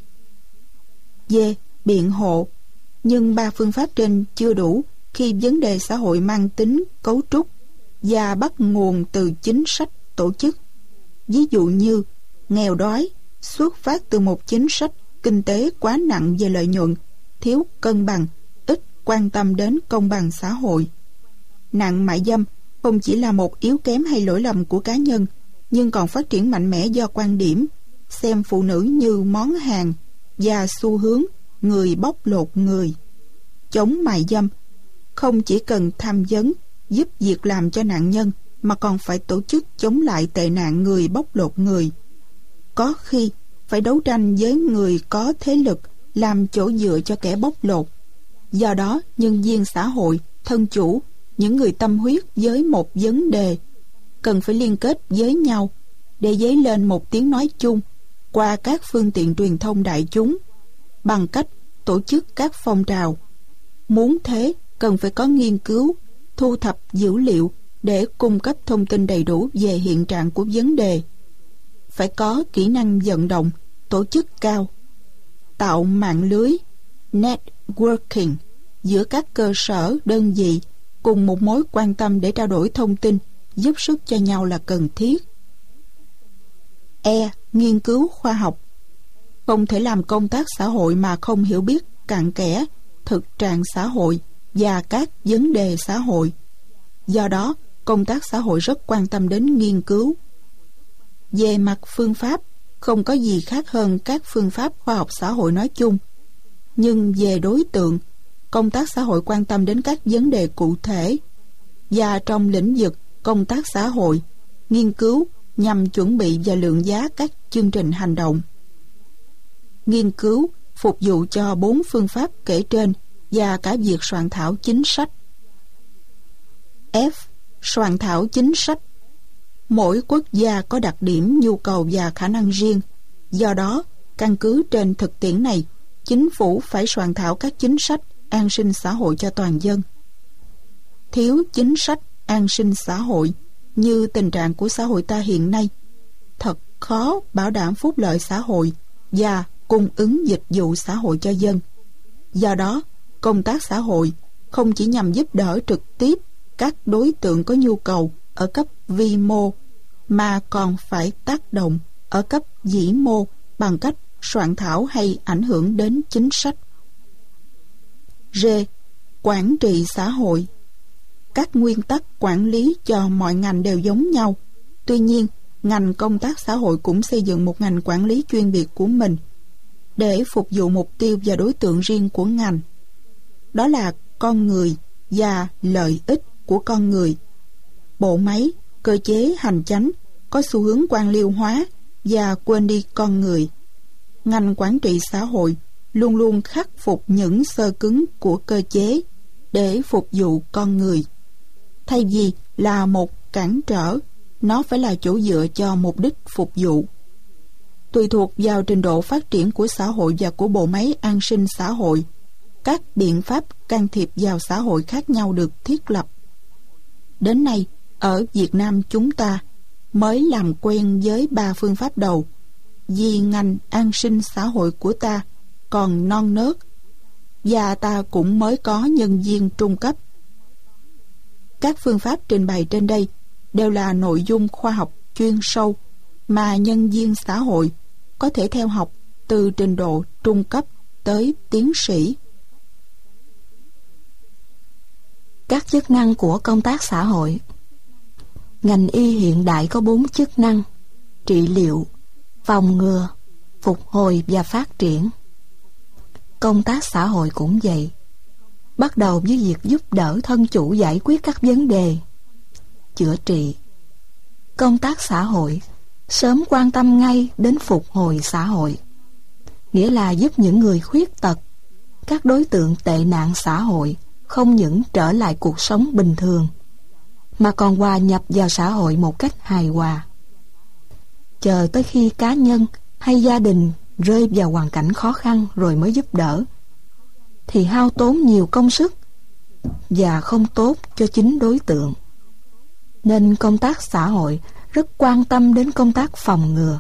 A: D. Biện hộ. Nhưng 3 phương pháp trên chưa đủ khi vấn đề xã hội mang tính cấu trúc và bắt nguồn từ chính sách tổ chức. Ví dụ như nghèo đói xuất phát từ một chính sách kinh tế quá nặng về lợi nhuận, thiếu cân bằng, ít quan tâm đến công bằng xã hội. Nạn mại dâm không chỉ là một yếu kém hay lỗi lầm của cá nhân, nhưng còn phát triển mạnh mẽ do quan điểm xem phụ nữ như món hàng và xu hướng người bóc lột người. Chống mại dâm không chỉ cần tham vấn, giúp việc làm cho nạn nhân, mà còn phải tổ chức chống lại tệ nạn người bóc lột người. Có khi phải đấu tranh với người có thế lực làm chỗ dựa cho kẻ bóc lột. Do đó, nhân viên xã hội, thân chủ, những người tâm huyết với một vấn đề cần phải liên kết với nhau để dấy lên một tiếng nói chung qua các phương tiện truyền thông đại chúng, bằng cách tổ chức các phong trào. Muốn thế, cần phải có nghiên cứu, thu thập dữ liệu để cung cấp thông tin đầy đủ về hiện trạng của vấn đề. Phải có kỹ năng vận động, tổ chức cao, tạo mạng lưới networking giữa các cơ sở, đơn vị cùng một mối quan tâm để trao đổi thông tin, giúp sức cho nhau là cần thiết. Nghiên cứu khoa học. Không thể làm công tác xã hội mà không hiểu biết cặn kẽ thực trạng xã hội và các vấn đề xã hội. Do đó, công tác xã hội rất quan tâm đến nghiên cứu. Về mặt phương pháp, không có gì khác hơn các phương pháp khoa học xã hội nói chung. Nhưng về đối tượng, công tác xã hội quan tâm đến các vấn đề cụ thể. Và trong lĩnh vực công tác xã hội, nghiên cứu nhằm chuẩn bị và lượng giá các chương trình hành động. Nghiên cứu phục vụ cho 4 phương pháp kể trên và cả việc soạn thảo chính sách. Soạn thảo chính sách. Mỗi quốc gia có đặc điểm, nhu cầu và khả năng riêng. Do đó, căn cứ trên thực tiễn này, chính phủ phải soạn thảo các chính sách an sinh xã hội cho toàn dân. Thiếu chính sách an sinh xã hội như tình trạng của xã hội ta hiện nay, thật khó bảo đảm phúc lợi xã hội và cung ứng dịch vụ xã hội cho dân. Do đó, công tác xã hội không chỉ nhằm giúp đỡ trực tiếp các đối tượng có nhu cầu ở cấp vi mô, mà còn phải tác động ở cấp vĩ mô bằng cách soạn thảo hay ảnh hưởng đến chính sách. Quản trị xã hội. Các nguyên tắc quản lý cho mọi ngành đều giống nhau. Tuy nhiên, ngành công tác xã hội cũng xây dựng một ngành quản lý chuyên biệt của mình để phục vụ mục tiêu và đối tượng riêng của ngành. Đó là con người và lợi ích của con người. Bộ máy, cơ chế hành chánh có xu hướng quan liêu hóa và quên đi con người. Ngành quản trị xã hội luôn luôn khắc phục những xơ cứng của cơ chế để phục vụ con người. Thay vì là một cản trở, nó phải là chỗ dựa cho mục đích phục vụ. Tùy thuộc vào trình độ phát triển của xã hội và của bộ máy an sinh xã hội, các biện pháp can thiệp vào xã hội khác nhau được thiết lập. Đến nay, ở Việt Nam chúng ta mới làm quen với 3 phương pháp đầu, vì ngành an sinh xã hội của ta còn non nớt và ta cũng mới có nhân viên trung cấp. Các phương pháp trình bày trên đây đều là nội dung khoa học chuyên sâu mà nhân viên xã hội có thể theo học từ trình độ trung cấp tới tiến sĩ.
B: Các chức năng của công tác xã hội. Ngành y hiện đại có 4 chức năng: trị liệu, phòng ngừa, phục hồi và phát triển. Công tác xã hội cũng vậy, bắt đầu với việc giúp đỡ thân chủ giải quyết các vấn đề, chữa trị. Công tác xã hội sớm quan tâm ngay đến phục hồi xã hội, nghĩa là giúp những người khuyết tật, các đối tượng tệ nạn xã hội không những trở lại cuộc sống bình thường, mà còn hòa nhập vào xã hội một cách hài hòa. Chờ tới khi cá nhân hay gia đình rơi vào hoàn cảnh khó khăn rồi mới giúp đỡ, thì hao tốn nhiều công sức và không tốt cho chính đối tượng. Nên công tác xã hội rất quan tâm đến công tác phòng ngừa.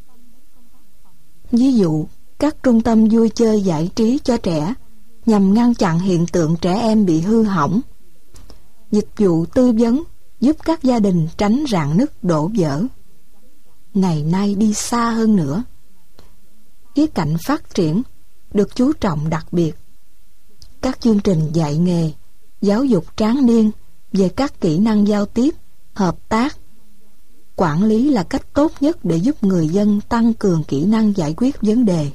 B: Ví dụ, các trung tâm vui chơi giải trí cho trẻ nhằm ngăn chặn hiện tượng trẻ em bị hư hỏng. Dịch vụ tư vấn giúp các gia đình tránh rạn nứt đổ vỡ. Ngày nay đi xa hơn nữa, khía cạnh phát triển được chú trọng đặc biệt. Các chương trình dạy nghề, giáo dục tráng niên về các kỹ năng giao tiếp, hợp tác, quản lý là cách tốt nhất để giúp người dân tăng cường kỹ năng giải quyết vấn đề.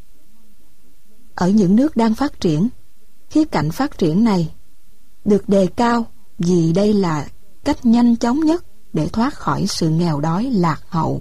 B: Ở những nước đang phát triển, khía cạnh phát triển này được đề cao vì đây là cách nhanh chóng nhất để thoát khỏi sự nghèo đói lạc hậu.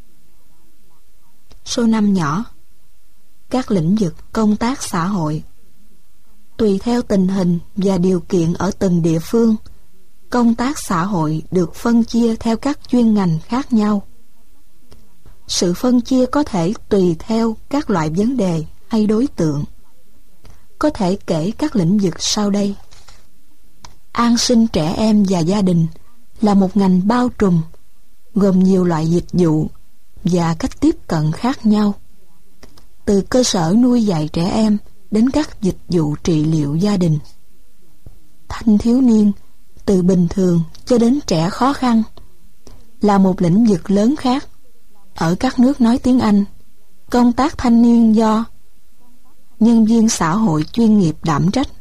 B: Số 5 nhỏ. Các lĩnh vực công tác xã hội. Tùy theo tình hình và điều kiện ở từng địa phương, công tác xã hội được phân chia theo các chuyên ngành khác nhau. Sự phân chia có thể tùy theo các loại vấn đề hay đối tượng. Có thể kể các lĩnh vực sau đây. An sinh trẻ em và gia đình là một ngành bao trùm, gồm nhiều loại dịch vụ và cách tiếp cận khác nhau. từ cơ sở nuôi dạy trẻ em đến các dịch vụ trị liệu gia đình. Thanh thiếu niên, từ bình thường cho đến trẻ khó khăn, là một lĩnh vực lớn khác. Ở các nước nói tiếng Anh, công tác thanh niên do nhân viên xã hội chuyên nghiệp đảm trách.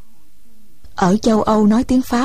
B: Ở châu Âu nói tiếng Pháp,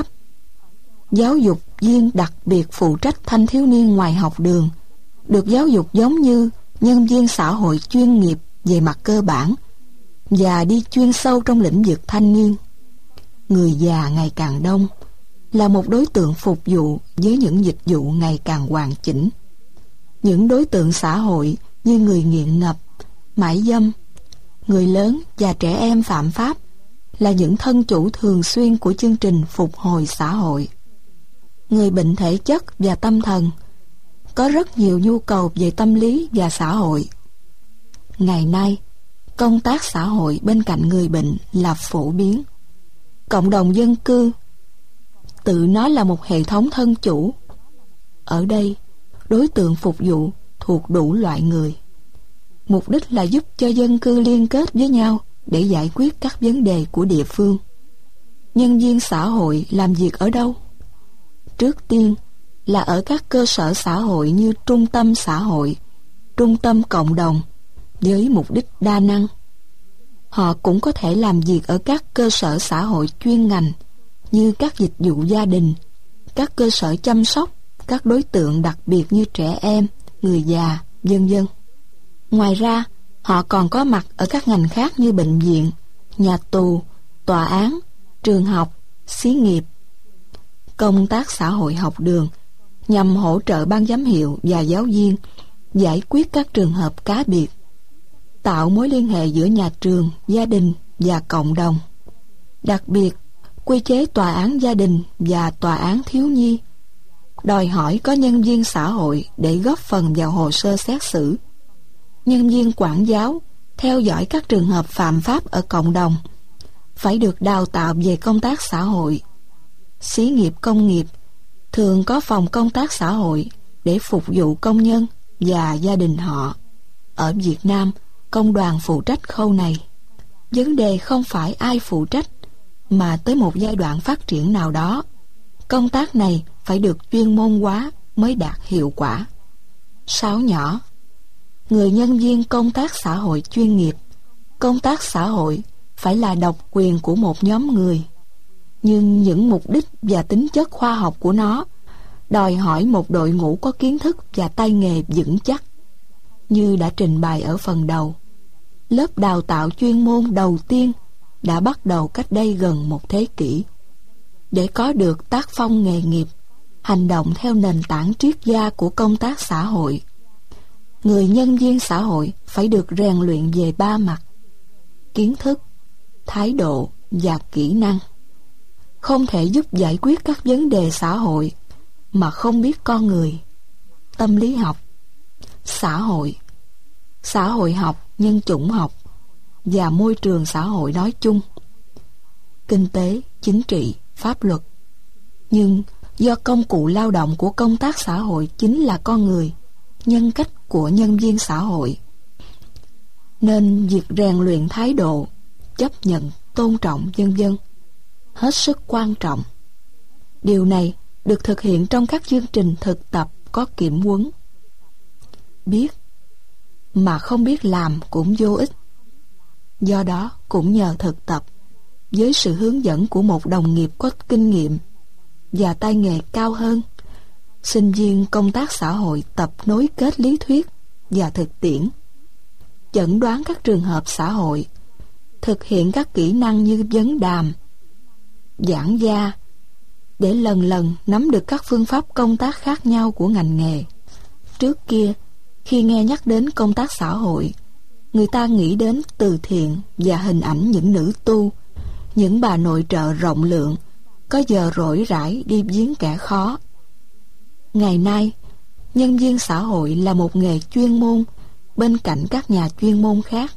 B: giáo dục viên đặc biệt phụ trách thanh thiếu niên ngoài học đường, được giáo dục giống như nhân viên xã hội chuyên nghiệp về mặt cơ bản và đi chuyên sâu trong lĩnh vực thanh niên. Người già ngày càng đông, là một đối tượng phục vụ với những dịch vụ ngày càng hoàn chỉnh. Những đối tượng xã hội như người nghiện ngập, mại dâm, người lớn và trẻ em phạm pháp là những thân chủ thường xuyên của chương trình phục hồi xã hội. Người bệnh thể chất và tâm thần có rất nhiều nhu cầu về tâm lý và xã hội. Ngày nay, công tác xã hội bên cạnh người bệnh là phổ biến. Cộng đồng dân cư tự nó là một hệ thống thân chủ. Ở đây, đối tượng phục vụ thuộc đủ loại người. Mục đích là giúp cho dân cư liên kết với nhau để giải quyết các vấn đề của địa phương. Nhân viên xã hội làm việc ở đâu? Trước tiên là ở các cơ sở xã hội như trung tâm xã hội, trung tâm cộng đồng, với mục đích đa năng. Họ cũng có thể làm việc ở các cơ sở xã hội chuyên ngành như các dịch vụ gia đình, các cơ sở chăm sóc các đối tượng đặc biệt như trẻ em, người già, vân vân. Ngoài ra, họ còn có mặt ở các ngành khác như bệnh viện, nhà tù, tòa án, trường học, xí nghiệp. Công tác xã hội học đường nhằm hỗ trợ ban giám hiệu và giáo viên giải quyết các trường hợp cá biệt, tạo mối liên hệ giữa nhà trường, gia đình và cộng đồng. Đặc biệt, quy chế tòa án gia đình và tòa án thiếu nhi đòi hỏi có nhân viên xã hội để góp phần vào hồ sơ xét xử. Nhân viên quản giáo theo dõi các trường hợp phạm pháp ở cộng đồng phải được đào tạo về công tác xã hội. Xí nghiệp công nghiệp thường có phòng công tác xã hội để phục vụ công nhân và gia đình họ. Ở Việt Nam, công đoàn phụ trách khâu này. Vấn đề không phải ai phụ trách, mà tới một giai đoạn phát triển nào đó, công tác này phải được chuyên môn hóa mới đạt hiệu quả. 6 nhỏ. Người nhân viên công tác xã hội chuyên nghiệp. Công tác xã hội phải là độc quyền của một nhóm người, nhưng những mục đích và tính chất khoa học của nó đòi hỏi một đội ngũ có kiến thức và tay nghề vững chắc. Như đã trình bày ở phần đầu, lớp đào tạo chuyên môn đầu tiên đã bắt đầu cách đây gần một thế kỷ. Để có được tác phong nghề nghiệp, hành động theo nền tảng triết gia của công tác xã hội, người nhân viên xã hội phải được rèn luyện về 3 mặt: kiến thức, thái độ và kỹ năng. Không thể giúp giải quyết các vấn đề xã hội mà không biết con người. Tâm lý học, xã hội học, nhân chủng học và môi trường xã hội nói chung, kinh tế, chính trị, pháp luật. Nhưng do công cụ lao động của công tác xã hội chính là con người, nhân cách của nhân viên xã hội, nên việc rèn luyện thái độ, chấp nhận, tôn trọng vân vân hết sức quan trọng. Điều này được thực hiện trong các chương trình thực tập có kiểm huấn. Biết mà không biết làm cũng vô ích. Do đó, cũng nhờ thực tập, với sự hướng dẫn của một đồng nghiệp có kinh nghiệm và tay nghề cao hơn, sinh viên công tác xã hội tập nối kết lý thuyết và thực tiễn, chẩn đoán các trường hợp xã hội, thực hiện các kỹ năng như vấn đàm, giảng gia, để lần lần nắm được các phương pháp công tác khác nhau của ngành nghề. Trước kia, khi nghe nhắc đến công tác xã hội, người ta nghĩ đến từ thiện và hình ảnh những nữ tu, những bà nội trợ rộng lượng, có giờ rỗi rãi đi viếng kẻ khó. Ngày nay, nhân viên xã hội là một nghề chuyên môn bên cạnh các nhà chuyên môn khác.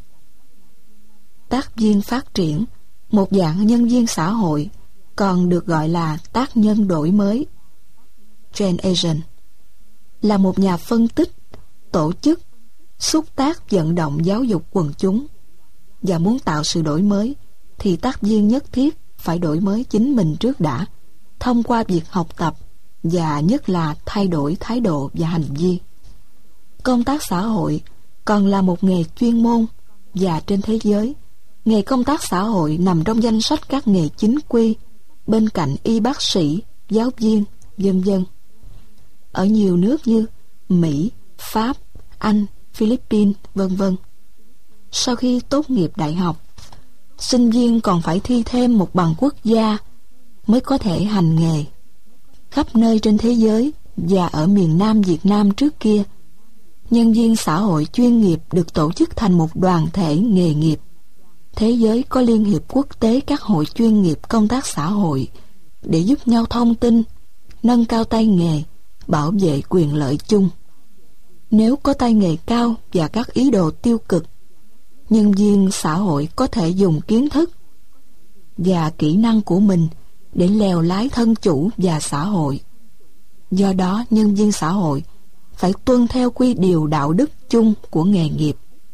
B: Tác viên phát triển, một dạng nhân viên xã hội, còn được gọi là tác nhân đổi mới, change agent, là một nhà phân tích, tổ chức, xúc tác vận động giáo dục quần chúng. Và muốn tạo sự đổi mới thì tác viên nhất thiết phải đổi mới chính mình trước đã, thông qua việc học tập và nhất là thay đổi thái độ và hành vi. Công tác xã hội còn là một nghề chuyên môn, và trên thế giới, nghề công tác xã hội nằm trong danh sách các nghề chính quy bên cạnh y bác sĩ, giáo viên, vân vân. Ở nhiều nước như Mỹ, Pháp, Anh, Philippines, vân vân, sau khi tốt nghiệp đại học, sinh viên còn phải thi thêm một bằng quốc gia mới có thể hành nghề. Khắp nơi trên thế giới và ở miền Nam Việt Nam trước kia, nhân viên xã hội chuyên nghiệp được tổ chức thành một đoàn thể nghề nghiệp. Thế giới có Liên hiệp quốc tế các hội chuyên nghiệp công tác xã hội để giúp nhau thông tin, nâng cao tay nghề, bảo vệ quyền lợi chung. Nếu có tay nghề cao và các ý đồ tiêu cực, nhân viên xã hội có thể dùng kiến thức và kỹ năng của mình để lèo lái thân chủ và xã hội. Do đó, nhân viên xã hội phải tuân theo quy điều đạo đức chung của nghề nghiệp.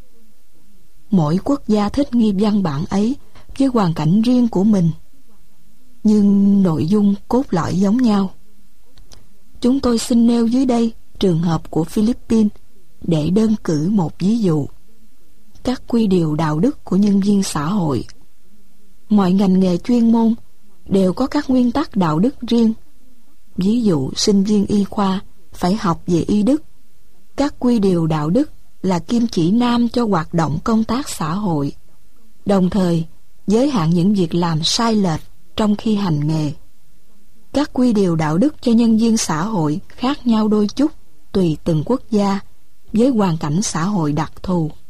B: Mỗi quốc gia thích nghi văn bản ấy với hoàn cảnh riêng của mình, nhưng nội dung cốt lõi giống nhau. Chúng tôi xin nêu dưới đây trường hợp của Philippines để đơn cử một ví dụ. Các quy điều đạo đức của nhân viên xã hội. Mọi ngành nghề chuyên môn đều có các nguyên tắc đạo đức riêng. Ví dụ, sinh viên y khoa phải học về y đức. Các quy điều đạo đức là kim chỉ nam cho hoạt động công tác xã hội, đồng thời giới hạn những việc làm sai lệch trong khi hành nghề. Các quy điều đạo đức cho nhân viên xã hội khác nhau đôi chút tùy từng quốc gia với hoàn cảnh xã hội đặc thù.